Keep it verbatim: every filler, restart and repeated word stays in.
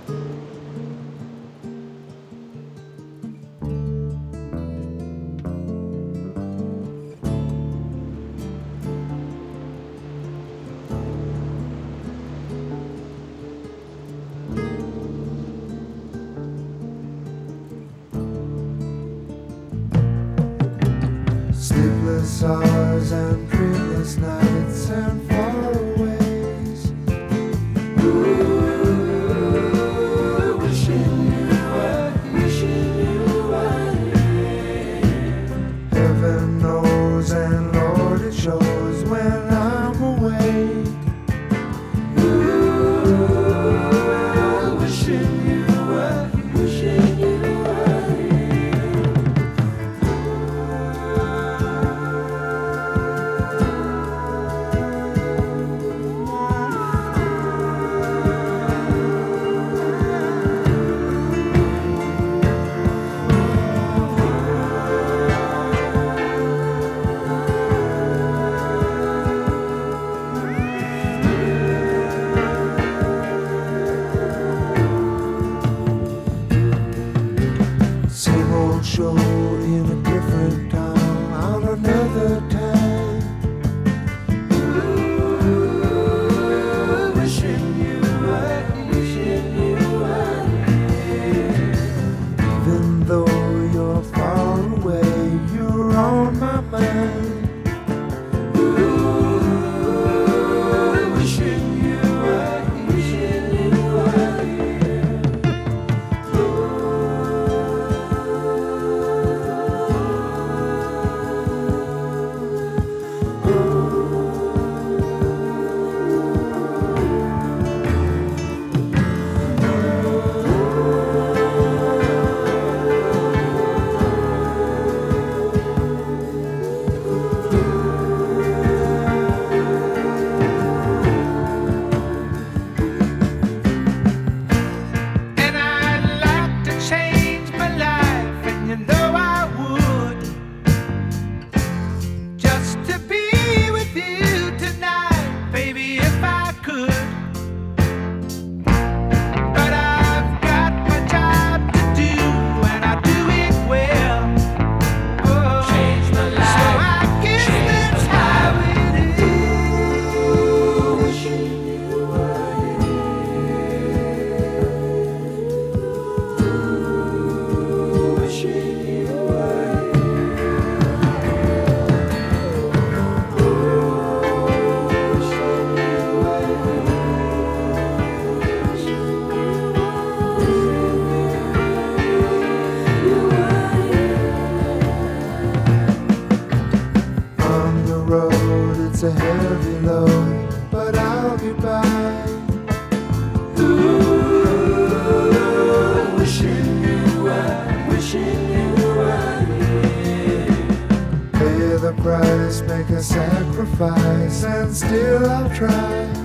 Sleepless hours and dreamless nights and faraways. Ooh, wishing you were, wishing you were here. Heaven knows and Lord it shows when I'm awake. Ooh, wishing you were, wishing you were here. Same old show in a different town on another time. Ooh, wishing you were, wishing you were here. Even though you're far away, you're on my mind. Ooh, wishing you were, wishing you were here. And I'd like to change my life, and you know I would, just to be with you tonight, baby, if I could. But I've got my job to do, and I do it well. Oh, change my life, so I guess that's how it is. Wishing you were here. Wishing you were On the road, it's a heavy load, but I'll be by. Ooh, wishing you were, wishing you were here. Pay the price, make a sacrifice, and still I'll try.